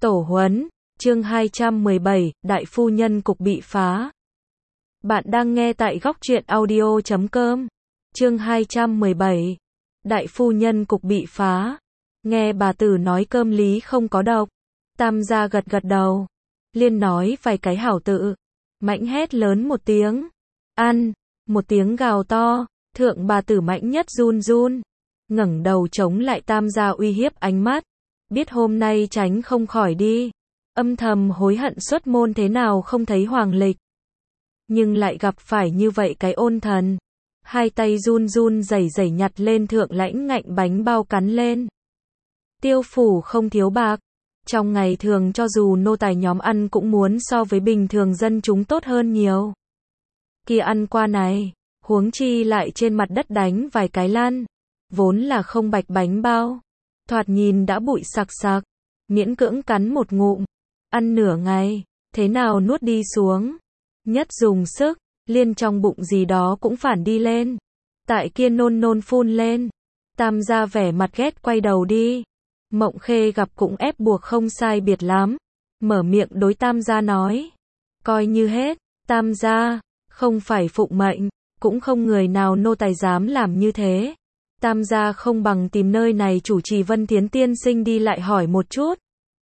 Tổ huấn, chương 217, Đại phu nhân cục bị phá. Bạn đang nghe tại góc truyện audio.com. Chương 217, Đại phu nhân cục bị phá. Nghe bà tử nói cơm lý không có độc. Tam gia gật gật đầu. Liên nói vài cái hảo tự. Mãnh hét lớn một tiếng. Ăn, một tiếng gào to. Thượng bà tử Mãnh nhất run run. Ngẩng đầu chống lại tam gia uy hiếp ánh mắt. Biết hôm nay tránh không khỏi đi. Âm thầm hối hận xuất môn thế nào không thấy hoàng lịch. Nhưng lại gặp phải như vậy cái ôn thần. Hai tay run run rẩy rẩy nhặt lên thượng lãnh ngạnh bánh bao cắn lên. Tiêu phủ không thiếu bạc. Trong ngày thường cho dù nô tài nhóm ăn cũng muốn so với bình thường dân chúng tốt hơn nhiều. Kia ăn qua này, huống chi lại trên mặt đất đánh vài cái lăn. Vốn là không bạch bánh bao. Thoạt nhìn đã bụi sặc sặc. Miễn cưỡng cắn một ngụm. Ăn nửa ngày, thế nào nuốt đi xuống. Nhất dùng sức, liên trong bụng gì đó cũng phản đi lên. Tại kia nôn nôn phun lên. Tam gia vẻ mặt ghét quay đầu đi. Mộng Khê gặp cũng ép buộc không sai biệt lắm. Mở miệng đối tam gia nói. Coi như hết, tam gia, không phải phụng mệnh, cũng không người nào nô tài dám làm như thế. Tam gia không bằng tìm nơi này chủ trì Vân Thiến tiên sinh đi lại hỏi một chút.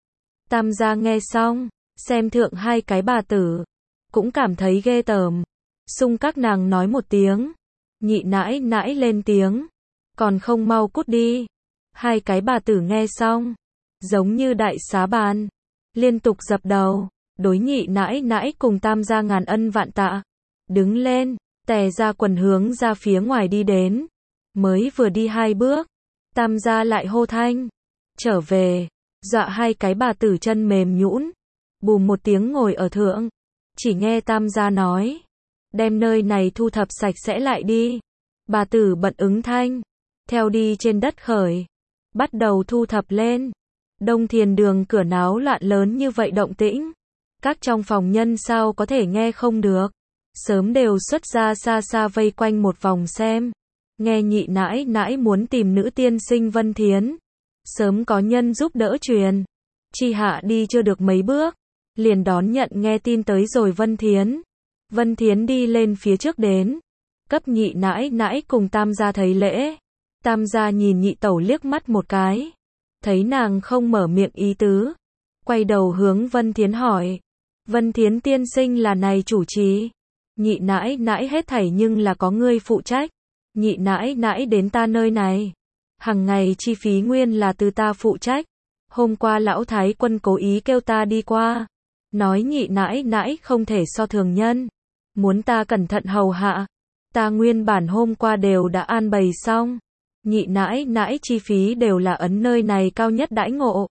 Tam gia nghe xong, xem thượng hai cái bà tử, cũng cảm thấy ghê tởm. Xung các nàng nói một tiếng, nhị nãi nãi lên tiếng, còn không mau cút đi. Hai cái bà tử nghe xong, giống như đại xá bàn, liên tục dập đầu, đối nhị nãi nãi cùng tam gia ngàn ân vạn tạ. Đứng lên, tè ra quần hướng ra phía ngoài đi đến. Mới vừa đi hai bước, tam gia lại hô thanh, trở về, dọa hai cái bà tử chân mềm nhũn, bùm một tiếng ngồi ở thượng. Chỉ nghe tam gia nói, đem nơi này thu thập sạch sẽ lại đi. Bà tử bận ứng thanh, theo đi trên đất khởi, bắt đầu thu thập lên. Đông Thiền đường cửa náo loạn lớn như vậy động tĩnh, các trong phòng nhân sao có thể nghe không được, sớm đều xuất ra xa xa vây quanh một vòng xem. Nghe nhị nãi nãi muốn tìm nữ tiên sinh Vân Thiến. Sớm có nhân giúp đỡ truyền. Chi hạ đi chưa được mấy bước. Liền đón nhận nghe tin tới rồi Vân Thiến. Vân Thiến đi lên phía trước đến. Cấp nhị nãi nãi cùng tam gia thấy lễ. Tam gia nhìn nhị tẩu liếc mắt một cái. Thấy nàng không mở miệng ý tứ. Quay đầu hướng Vân Thiến hỏi. Vân Thiến tiên sinh là này chủ trì. Nhị nãi nãi hết thảy nhưng là có ngươi phụ trách. Nhị nãi nãi đến ta nơi này. Hằng ngày chi phí nguyên là từ ta phụ trách. Hôm qua lão thái quân cố ý kêu ta đi qua. Nói nhị nãi nãi không thể so thường nhân. Muốn ta cẩn thận hầu hạ. Ta nguyên bản hôm qua đều đã an bày xong. Nhị nãi nãi chi phí đều là ấn nơi này cao nhất đãi ngộ.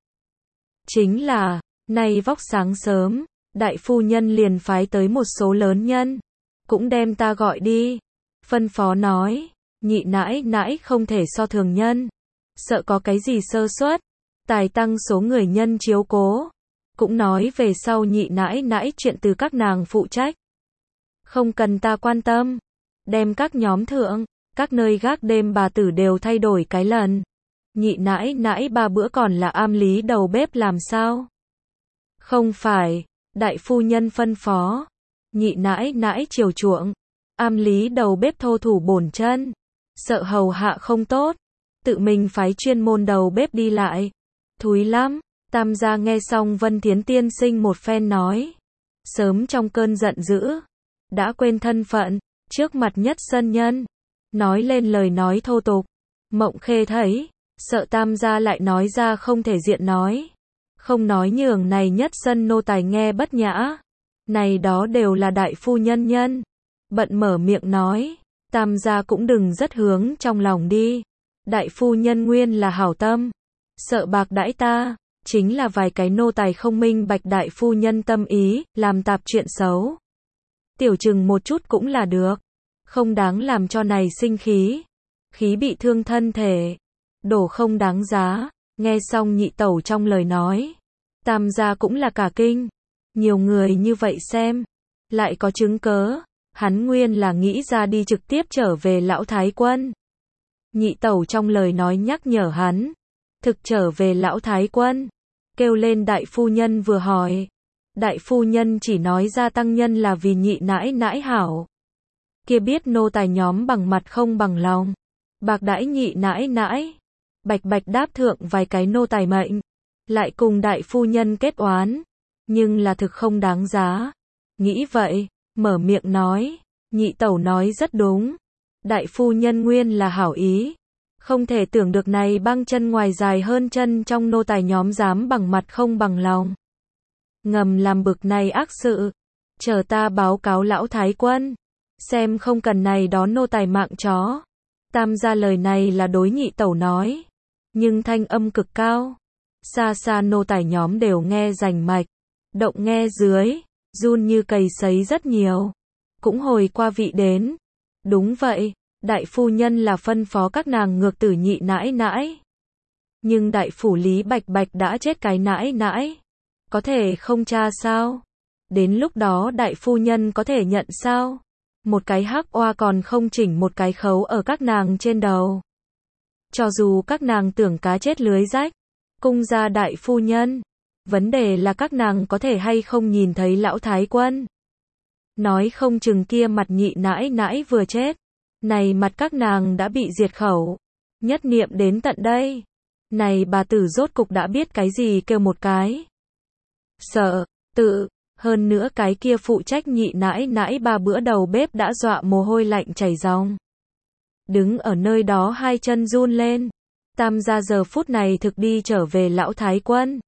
Chính là, nay vóc sáng sớm, đại phu nhân liền phái tới một số lớn nhân. Cũng đem ta gọi đi. Phân phó nói, nhị nãi nãi không thể so thường nhân. Sợ có cái gì sơ suất, tài tăng số người nhân chiếu cố. Cũng nói về sau nhị nãi nãi chuyện từ các nàng phụ trách. Không cần ta quan tâm. Đem các nhóm thượng, các nơi gác đêm bà tử đều thay đổi cái lần. Nhị nãi nãi ba bữa còn là am lý đầu bếp làm sao? Không phải, đại phu nhân phân phó. Nhị nãi nãi chiều chuộng. Am lý đầu bếp thô thủ bổn chân. Sợ hầu hạ không tốt. Tự mình phái chuyên môn đầu bếp đi lại. Thúi lắm. Tam gia nghe xong Vân Thiến tiên sinh một phen nói. Sớm trong cơn giận dữ. Đã quên thân phận. Trước mặt nhất sân nhân. Nói lên lời nói thô tục. Mộng Khê thấy. Sợ tam gia lại nói ra không thể diện nói. Không nói nhường này nhất sân nô tài nghe bất nhã. Này đó đều là đại phu nhân nhân. Bận mở miệng nói, tam gia cũng đừng rất hướng trong lòng đi. Đại phu nhân nguyên là hảo tâm. Sợ bạc đãi ta, chính là vài cái nô tài không minh bạch đại phu nhân tâm ý, làm tạp chuyện xấu. Tiểu chừng một chút cũng là được. Không đáng làm cho này sinh khí. Khí bị thương thân thể. Đổ không đáng giá. Nghe xong nhị tẩu trong lời nói. Tam gia cũng là cả kinh. Nhiều người như vậy xem. Lại có chứng cớ. Hắn nguyên là nghĩ ra đi trực tiếp trở về lão thái quân. Nhị tẩu trong lời nói nhắc nhở hắn. Thực trở về lão thái quân. kêu lên đại phu nhân vừa hỏi. Đại phu nhân chỉ nói ra tăng nhân là vì nhị nãi nãi hảo. Kia biết nô tài nhóm bằng mặt không bằng lòng. Bạc đãi nhị nãi nãi. Bạch bạch đáp thượng vài cái nô tài mệnh. Lại cùng đại phu nhân kết oán. Nhưng là thực không đáng giá. Nghĩ vậy, mở miệng nói. Nhị tẩu nói rất đúng. Đại phu nhân nguyên là hảo ý. Không thể tưởng được này băng chân ngoài dài hơn chân trong nô tài nhóm dám bằng mặt không bằng lòng. Ngầm làm bực này ác sự. Chờ ta báo cáo lão thái quân. Xem không cần này đó nô tài mạng chó. Tam gia lời này là đối nhị tẩu nói. Nhưng thanh âm cực cao. Xa xa nô tài nhóm đều nghe rành mạch. Động nghe dưới. Run như cầy sấy rất nhiều. Cũng hồi qua vị đến. Đúng vậy. Đại phu nhân là phân phó các nàng ngược tử nhị nãi nãi. Nhưng đại phủ Lý Bạch Bạch đã chết cái nãi nãi. Có thể không tra sao? Đến lúc đó đại phu nhân có thể nhận sao? Một cái hắc oa còn không chỉnh một cái khấu ở các nàng trên đầu. Cho dù các nàng tưởng cá chết lưới rách, cung ra đại phu nhân. Vấn đề là các nàng có thể hay không nhìn thấy lão thái quân. Nói không chừng kia mặt nhị nãi nãi vừa chết. Này mặt các nàng đã bị diệt khẩu. Nhất niệm đến tận đây. Này bà tử rốt cục đã biết cái gì kêu một cái. Sợ, tự, hơn nữa cái kia phụ trách nhị nãi nãi 3 bữa đầu bếp đã dọa mồ hôi lạnh chảy ròng. Đứng ở nơi đó hai chân run lên. Tam gia giờ phút này thực đi trở về lão thái quân.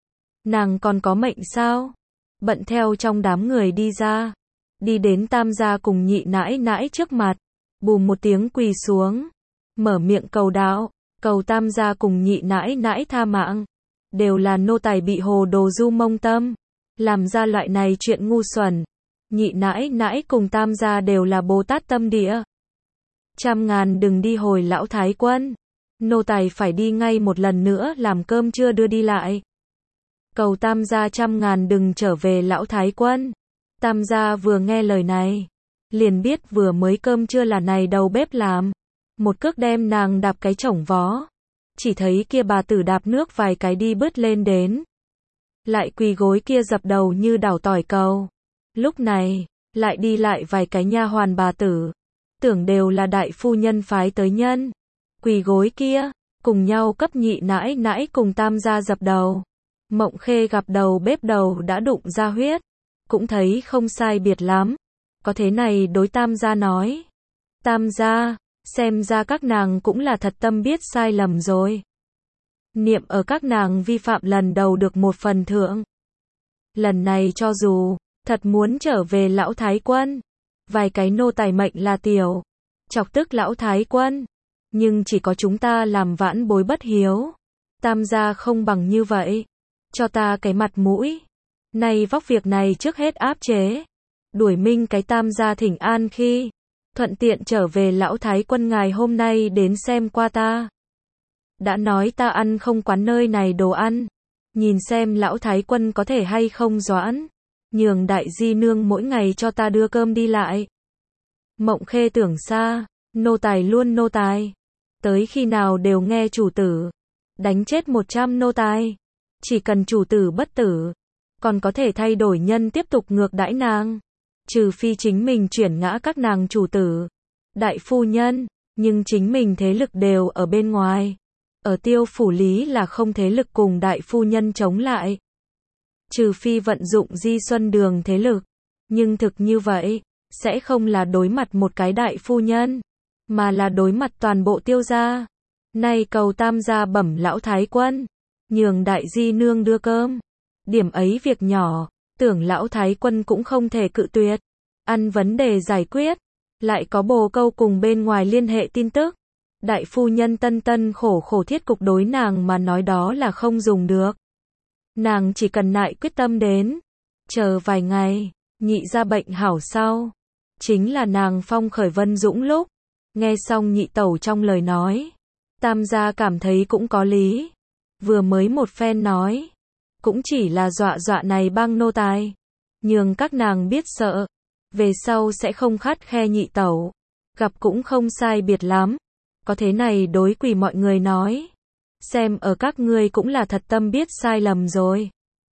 Nàng còn có mệnh sao? Bận theo trong đám người đi ra. Đi đến tam gia cùng nhị nãi nãi trước mặt. Bùm một tiếng quỳ xuống. Mở miệng cầu đạo. Cầu tam gia cùng nhị nãi nãi tha mạng. Đều là nô tài bị hồ đồ du mông tâm. Làm ra loại này chuyện ngu xuẩn. Nhị nãi nãi cùng tam gia đều là Bồ Tát tâm địa. Trăm ngàn đừng đi hồi lão thái quân. Nô tài phải đi ngay một lần nữa làm cơm trưa đưa đi lại. Cầu tam gia trăm ngàn đừng trở về lão thái quân. Tam gia vừa nghe lời này. Liền biết vừa mới cơm trưa là này đầu bếp làm. Một cước đem nàng đạp cái chổng vó. Chỉ thấy kia bà tử đạp nước vài cái đi bứt lên đến. Lại quỳ gối kia dập đầu như đảo tỏi cầu. Lúc này, lại đi lại vài cái nha hoàn bà tử. Tưởng đều là đại phu nhân phái tới nhân. Quỳ gối kia, cùng nhau cấp nhị nãi nãi cùng tam gia dập đầu. Mộng Khê gặp đầu bếp đầu đã đụng ra huyết. Cũng thấy không sai biệt lắm. Có thế này đối tam gia nói. Tam gia, xem ra các nàng cũng là thật tâm biết sai lầm rồi. Niệm ở các nàng vi phạm lần đầu được một phần thưởng. Lần này cho dù, thật muốn trở về lão thái quân. Vài cái nô tài mệnh là tiểu. Chọc tức lão thái quân. Nhưng chỉ có chúng ta làm vãn bối bất hiếu. Tam gia không bằng như vậy. Cho ta cái mặt mũi. Này vóc việc này trước hết áp chế. Đuổi minh cái tam gia thỉnh an khi. Thuận tiện trở về lão thái quân ngài hôm nay đến xem qua ta. Đã nói ta ăn không quán nơi này đồ ăn. Nhìn xem lão thái quân có thể hay không doãn. Nhường đại di nương mỗi ngày cho ta đưa cơm đi lại. Mộng Khê tưởng xa. Nô tài luôn nô tài. Tới khi nào đều nghe chủ tử. Đánh chết 100 nô tài. Chỉ cần chủ tử bất tử. Còn có thể thay đổi nhân tiếp tục ngược đãi nàng. Trừ phi chính mình chuyển ngã các nàng chủ tử. Đại phu nhân. Nhưng chính mình thế lực đều ở bên ngoài. Ở Tiêu phủ Lý là không thế lực cùng đại phu nhân chống lại. Trừ phi vận dụng Di Xuân Đường thế lực. Nhưng thực như vậy, sẽ không là đối mặt một cái đại phu nhân, mà là đối mặt toàn bộ Tiêu gia. Nay cầu tam gia bẩm lão thái quân, nhường đại di nương đưa cơm. Điểm ấy việc nhỏ, tưởng lão thái quân cũng không thể cự tuyệt. Ăn vấn đề giải quyết, lại có bồ câu cùng bên ngoài liên hệ tin tức. Đại phu nhân tân tân khổ khổ thiết cục đối nàng mà nói đó là không dùng được. Nàng chỉ cần nại quyết tâm đến. Chờ vài ngày, nhị ra bệnh hảo sau. Chính là nàng phong khởi Vân Dũng lúc. Nghe xong nhị tẩu trong lời nói. Tam gia cảm thấy cũng có lý. Vừa mới một phen nói. Cũng chỉ là dọa dọa này bang nô tài. Nhường các nàng biết sợ. Về sau sẽ không khắt khe nhị tẩu. Gặp cũng không sai biệt lắm. Có thế này đối quỳ mọi người nói. xem ở các ngươi cũng là thật tâm biết sai lầm rồi.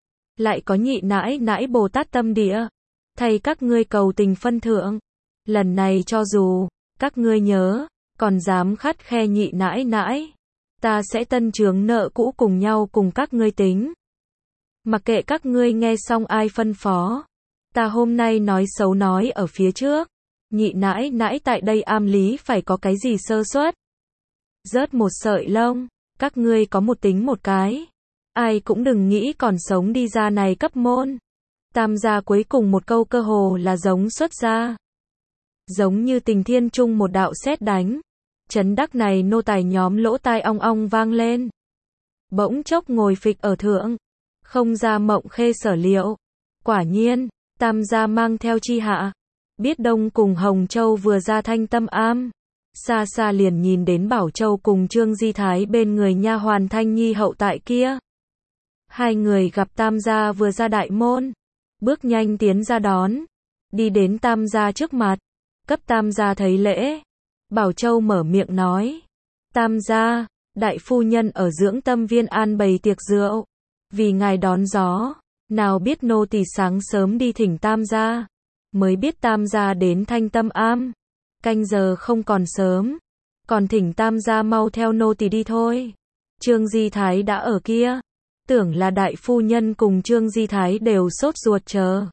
Lại có nhị nãi nãi Bồ Tát tâm địa, thay các ngươi cầu tình phân thượng. Lần này cho dù các ngươi nhớ, còn dám khắt khe nhị nãi nãi, ta sẽ tân chướng nợ cũ cùng nhau cùng các ngươi tính. Mặc kệ các ngươi nghe xong ai phân phó, ta hôm nay nói xấu nói ở phía trước, nhị nãi nãi tại đây am lý phải có cái gì sơ suất. Rớt một sợi lông, các ngươi có một tính một cái. Ai cũng đừng nghĩ còn sống đi ra này cấp môn. Tam gia cuối cùng một câu cơ hồ là giống xuất ra. Giống như Tình Thiên Trung một đạo sét đánh. Chấn đắc này nô tài nhóm lỗ tai ong ong vang lên. Bỗng chốc ngồi phịch ở thượng. Không ra Mộng Khê sở liệu. Quả nhiên, tam gia mang theo chi hạ. Biết Đông cùng Hồng Châu vừa ra Thanh Tâm Am. Xa xa liền nhìn đến Bảo Châu cùng Trương Di Thái bên người nha hoàn Thanh Nhi hậu tại kia. Hai người gặp tam gia vừa ra đại môn. Bước nhanh tiến ra đón. Đi đến tam gia trước mặt. Cấp tam gia thấy lễ. Bảo Châu mở miệng nói. Tam gia, đại phu nhân ở dưỡng tâm viên an bày tiệc rượu. Vì ngài đón gió. Nào biết nô tỳ sáng sớm đi thỉnh tam gia. Mới biết tam gia đến Thanh Tâm Am. Canh giờ không còn sớm. Còn thỉnh tam gia mau theo nô tỳ đi thôi. Trương Di Thái đã ở kia. Tưởng là đại phu nhân cùng Trương Di Thái đều sốt ruột chờ.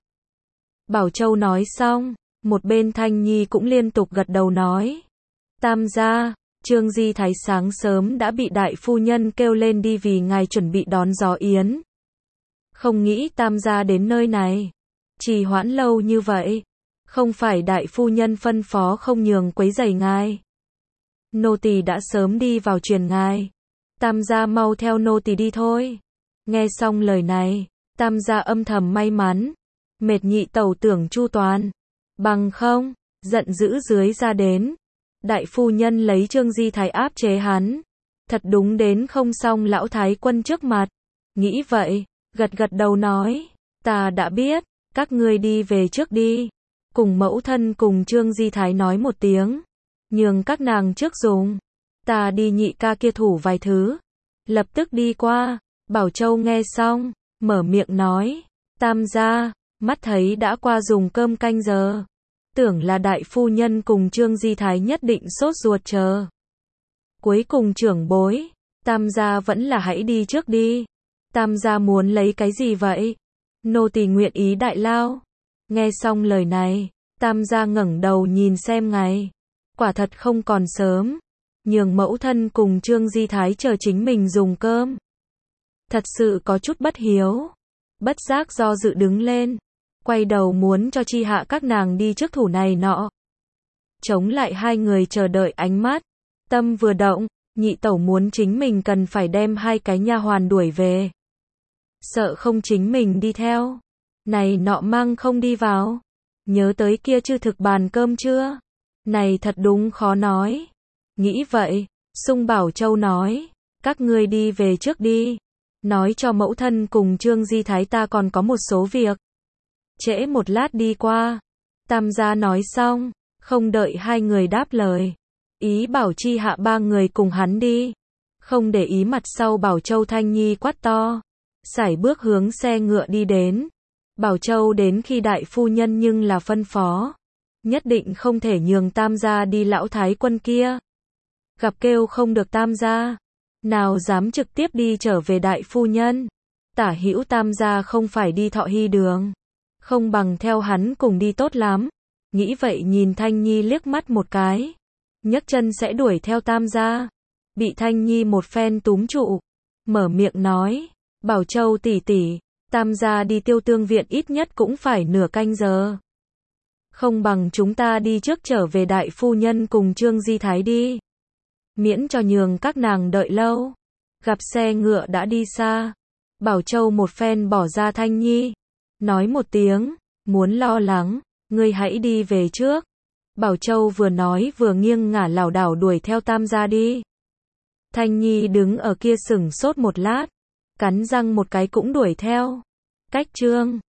Bảo Châu nói xong, một bên Thanh Nhi cũng liên tục gật đầu nói. Tam gia, Trương Di Thái sáng sớm đã bị đại phu nhân kêu lên đi vì ngài chuẩn bị đón gió yến. Không nghĩ tam gia đến nơi này. Trì hoãn lâu như vậy. Không phải đại phu nhân phân phó không nhường quấy rầy ngài. Nô tỳ đã sớm đi vào truyền ngài. Tam gia mau theo nô tỳ đi thôi. Nghe xong lời này, tam gia âm thầm may mắn. Mệt nhị tẩu tưởng chu toàn. Bằng không, giận dữ dưới ra đến. Đại phu nhân lấy Trương Di Thái áp chế hắn. Thật đúng đến không xong lão thái quân trước mặt. Nghĩ vậy, gật gật đầu nói. Ta đã biết, các ngươi đi về trước đi. Cùng mẫu thân cùng Trương Di Thái nói một tiếng. Nhường các nàng trước dùng. Ta đi nhị ca kia thủ vài thứ. Lập tức đi qua. Bảo Châu nghe xong, mở miệng nói. Tam gia, mắt thấy đã qua dùng cơm canh giờ. Tưởng là đại phu nhân cùng Trương Di Thái nhất định sốt ruột chờ. Cuối cùng trưởng bối. Tam gia vẫn là hãy đi trước đi. Tam gia muốn lấy cái gì vậy? Nô tỳ nguyện ý đại lao. Nghe xong lời này, tam gia ngẩng đầu nhìn xem ngày. Quả thật không còn sớm. Nhường mẫu thân cùng Trương Di Thái chờ chính mình dùng cơm. Thật sự có chút bất hiếu. Bất giác do dự đứng lên. Quay đầu muốn cho chi hạ các nàng đi trước thủ này nọ. Chống lại hai người chờ đợi ánh mắt. Tâm vừa động, nhị tẩu muốn chính mình cần phải đem hai cái nha hoàn đuổi về. Sợ không chính mình đi theo. Này nọ mang không đi vào. Nhớ tới kia chưa thực bàn cơm chưa? Này thật đúng khó nói. Nghĩ vậy, Sung Bảo Châu nói. Các ngươi đi về trước đi. Nói cho mẫu thân cùng Trương Di Thái ta còn có một số việc. Trễ một lát đi qua. Tam gia nói xong, không đợi hai người đáp lời. Ý bảo chi hạ ba người cùng hắn đi. Không để ý mặt sau Bảo Châu Thanh Nhi quát to. Sải bước hướng xe ngựa đi đến. Bảo Châu đến khi đại phu nhân nhưng là phân phó. Nhất định không thể nhường tam gia đi lão thái quân kia. Gặp kêu không được tam gia. Nào dám trực tiếp đi trở về đại phu nhân. Tả hữu tam gia không phải đi Thọ Hy đường. Không bằng theo hắn cùng đi tốt lắm. Nghĩ vậy nhìn Thanh Nhi liếc mắt một cái. Nhấc chân sẽ đuổi theo tam gia. Bị Thanh Nhi một phen túm trụ. Mở miệng nói. Bảo Châu tỷ tỷ. Tam gia đi Tiêu Tương viện ít nhất cũng phải nửa canh giờ. Không bằng chúng ta đi trước trở về đại phu nhân cùng Trương Di Thái đi. Miễn cho nhường các nàng đợi lâu. Gặp xe ngựa đã đi xa. Bảo Châu một phen bỏ ra Thanh Nhi. Nói một tiếng, muốn lo lắng, ngươi hãy đi về trước. Bảo Châu vừa nói vừa nghiêng ngả lảo đảo đuổi theo tam gia đi. Thanh Nhi đứng ở kia sững sốt một lát. Cắn răng một cái cũng đuổi theo. Cách Trương